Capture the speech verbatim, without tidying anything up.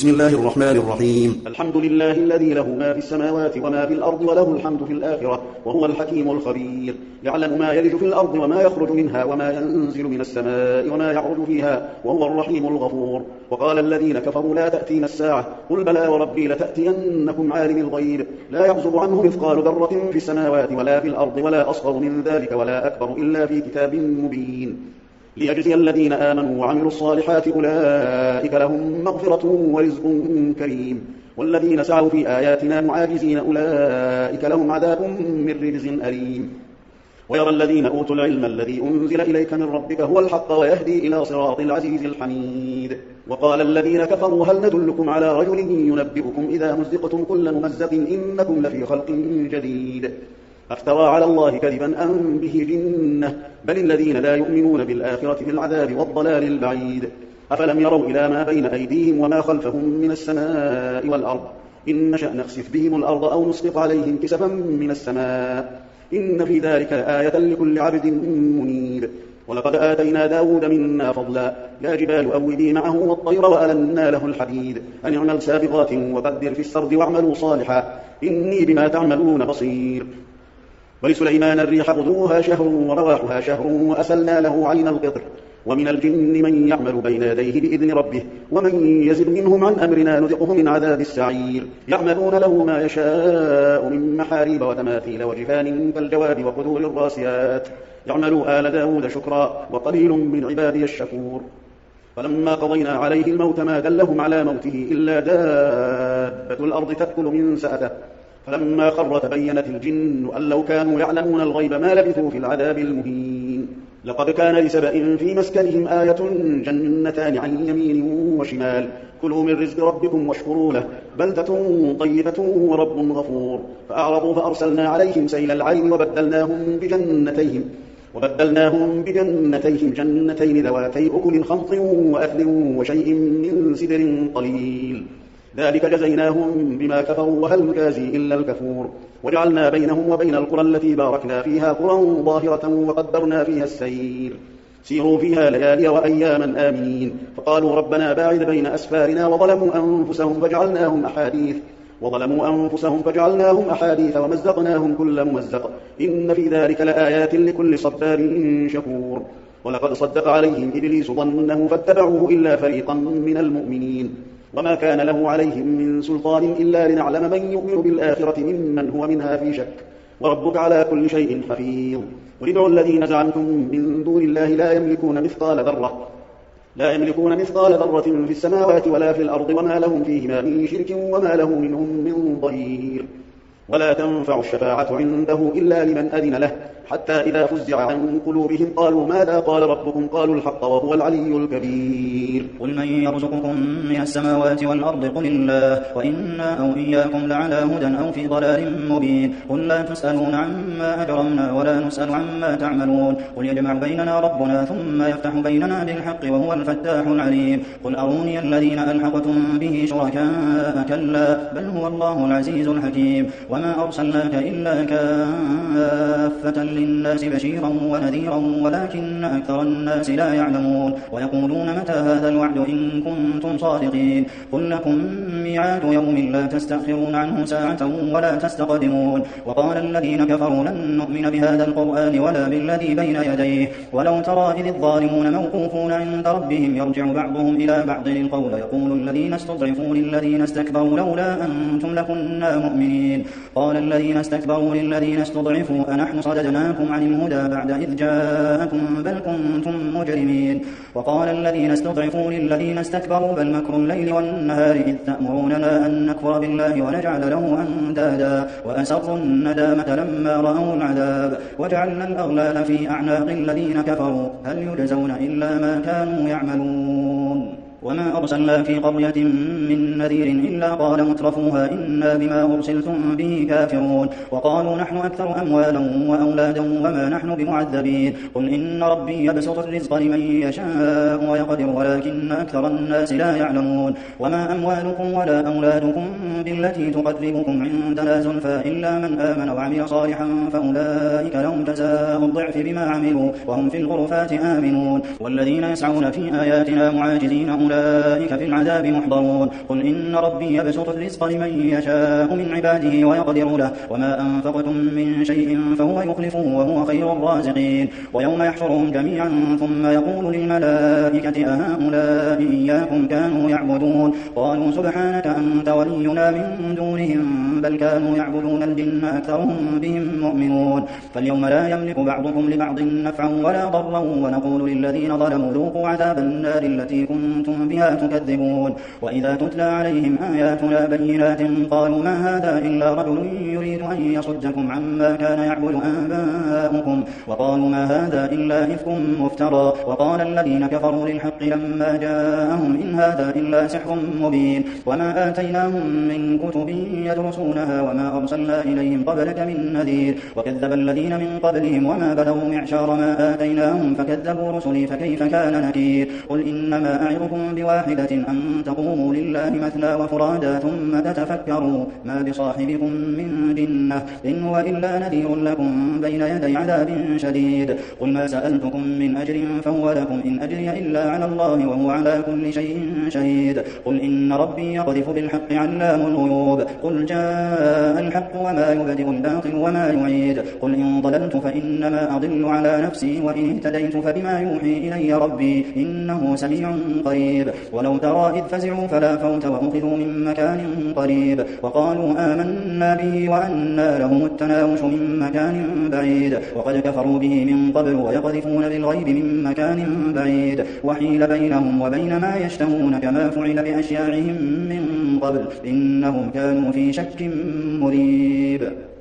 بسم الله الرحمن الرحيم. الحمد لله الذي له ما في السماوات وما في الأرض وله الحمد في الآخرة وهو الحكيم الخبير. يعلم ما يلج في الأرض وما يخرج منها وما ينزل من السماء وما يعرج فيها وهو الرحيم الغفور. وقال الذين كفروا لا تأتينا الساعة قل بلى وربي لتأتينكم عالم الغيب لا يعزب عنه مثقال ذرة في السماوات ولا في الأرض ولا أصغر من ذلك ولا أكبر إلا في كتاب مبين ليجزي الذين آمنوا وعملوا الصالحات أولئك لهم مغفرة ورزق كريم والذين سعوا في آياتنا معاجزين أولئك لهم عذاب من رجز أليم. ويرى الذين أوتوا العلم الذي أنزل إليك من ربك هو الحق ويهدي إلى صراط العزيز الحميد. وقال الذين كفروا هل ندلكم على رجل ينبئكم إذا مزقتم كل ممزق إنكم لفي خلق جديد أفترى على الله كذبا أم به جنة بل الذين لا يؤمنون بالآخرة في العذاب والضلال البعيد. أفلم يروا إلى ما بين أيديهم وما خلفهم من السماء والأرض إن نشأ نخسف بهم الأرض أو نسقط عليهم كسفا من السماء إن في ذلك لآية لكل عبد منيب. ولقد آتينا داود منا فضلا يا جبال أوبي معه والطير وألنا له الحديد أن اعمل سابغات وقدر في السرد واعملوا صالحا إني بما تعملون بصير. ولسليمان الريح غدوها شهر ورواحها شهر وأسلنا له عين القطر ومن الجن من يعمل بين يديه بإذن ربه ومن يزد منهم عن أمرنا نذقه من عذاب السعير. يعملون له ما يشاء من محاريب وتماثيل وجفان كالجواب وقدور الراسيات يعملوا آل داود شكرا وقليل من عبادي الشكور. فلما قضينا عليه الموت ما دلهم على موته إلا دابة الأرض تأكل من سأته فلما خر تبينت الجن أن لو كانوا يعلمون الغيب ما لبثوا في العذاب المهين. لقد كان لسبأ في مسكنهم آية جنتان عن يمين وشمال كلوا من رزق ربكم واشكروا له بلدة طيبة ورب غفور. فأعرضوا فأرسلنا عليهم سيل العين وبدلناهم بجنتيهم وبدلناهم بجنتيهم جنتين ذواتي أكل خمط وأثل وشيء من سدر قليل ذلك جزيناهم بما كفروا وهل نجازي إلا الكفور. وجعلنا بينهم وبين القرى التي باركنا فيها قرى ظاهرة وقدرنا فيها السير سيروا فيها ليالي وأياما آمنين. فقالوا ربنا باعد بين أسفارنا وظلموا أنفسهم فجعلناهم أحاديث وظلموا أنفسهم فجعلناهم أحاديث ومزقناهم كل ممزق إن في ذلك لآيات لكل صبار شكور. ولقد صدق عليهم إبليس ظنه فاتبعوه إلا فريقا من المؤمنين وما كان له عليهم من سلطان إلا لنعلم من يؤمن بالآخرة ممن هو منها في شك وربك على كل شيء حفيظ. وادعوا الذين زعمتم من دون الله لا يملكون مثقال ذرة لا يملكون مثقال ذرة في السماوات ولا في الأرض وما لهم فيهما من شرك وما له منهم من ضير. ولا تنفع الشفاعة عنده إلا لمن أذن له حتى إذا فزع عن قلوبهم قالوا ماذا قال ربكم قالوا الحق وهو العلي الكبير. قل من يرزقكم من السماوات والأرض قل الله وإنا أو إياكم لعلى هدى أو في ضلال مبين. قل لا تسألون عما أجرمنا ولا نسأل عما تعملون. قل يجمع بيننا ربنا ثم يفتح بيننا بالحق وهو الفتاح العليم. قل أروني الذين ألحقتم به شركاء كلا بل هو الله العزيز الحكيم. وما أرسلناك إلا كافة للناس بشيرا ونذيرا ولكن أكثر الناس لا يعلمون. ويقولون متى هذا الوعد إن كنتم صادقين. قل لكم ميعاد يوم لا تستأخرون عنه ساعة ولا تستقدمون. وقال الذين كفروا لن نؤمن بهذا القرآن ولا بالذي بين يديه ولو ترى إذ الظالمون موقوفون عند ربهم يرجع بعضهم إلى بعض القول يقول الذين استضعفوا للذين استكبروا لولا أنتم لكنا مؤمنين. قال الذين استكبروا للذين استضعفوا أنحن صددناكم عن الهدى بعد إذ جاءكم بل كنتم مجرمين. وقال الذين استضعفوا للذين استكبروا بل مكر الليل والنهار إذ تأمروننا أن نكفر بالله ونجعل له أندادا وأسروا الندامة لما رأوا العذاب وجعلنا الأغلال في أعناق الذين كفروا هل يجزون إلا ما كانوا يعملون. وما أرسلنا في قرية من نذير إلا قال مترفوها إنا بما أرسلتم به كافرون. وقالوا نحن أكثر أموالا وأولادا وما نحن بمعذبين. قل إن ربي يبسط الرزق لمن يشاء ويقدر ولكن أكثر الناس لا يعلمون. وما أموالكم ولا أولادكم بالتي تقربكم عندنا زلفى إلا من آمن وعمل صالحا فأولئك لهم جزاء الضعف بما عملوا وهم في الغرفات آمنون. والذين يسعون في آياتنا معاجزين أولئك والملائكة في العذاب محضرون قل إن ربي يبسط الرزق لمن يشاء من عباده ويقدر له وما أنفقتم من شيء فهو يخلفه وهو خير الرازقين ويوم يحشرهم جميعا ثم يقول للملائكة أهؤلاء إياكم كانوا يعبدون قالوا سبحانك أنت ولينا من دونهم بل كانوا يعبدون الجن أكثرهم بهم مؤمنون فاليوم لا يملك بعضكم لبعض نفعا ولا ضرا ونقول للذين ظلموا ذوقوا عذاب النار التي كنتم بها تكذبون وإذا تتلى عليهم آياتنا بينات قالوا ما هذا إلا رجل يريد أن يصدكم عما كان يعبد آباؤكم وقالوا ما هذا إلا إفك مفترى وقال الذين كفروا للحق لما جاءهم إن هذا إلا سحر مبين وما آتيناهم من كتب يدرسونها وما أرسلنا إليهم قبلك من نذير وكذب الذين من قبلهم وما بلغوا معشار ما آتيناهم فكذبوا رسلي فكيف كان نكير قل إنما أعظكم بواحدة أن تقوموا لله مثنى وفرادا ثم تتفكروا ما بصاحبكم من جنة إن هو إلا نذير لكم بين يدي عذاب شديد قل ما سألتكم من أجر فهو لكم إن أجري إلا على الله وهو على كل شيء شهيد قل إن ربي يقذف بالحق علام الغيوب قل جاء الحق وما يبدئ الباطل وما يعيد قل إن ضللت فإنما أضل على نفسي وإن اهتديت فبما يوحي إلي ربي إنه سميع قريب ولو ترى إذ فزعوا فلا فوت وأخذوا من مكان قريب وقالوا آمنا به وأنى لهم التناوش من مكان بعيد وقد كفروا به من قبل ويقذفون بالغيب من مكان بعيد وحيل بينهم وبين ما يشتهون كما فعل بأشياعهم من قبل إنهم كانوا في شك مريب.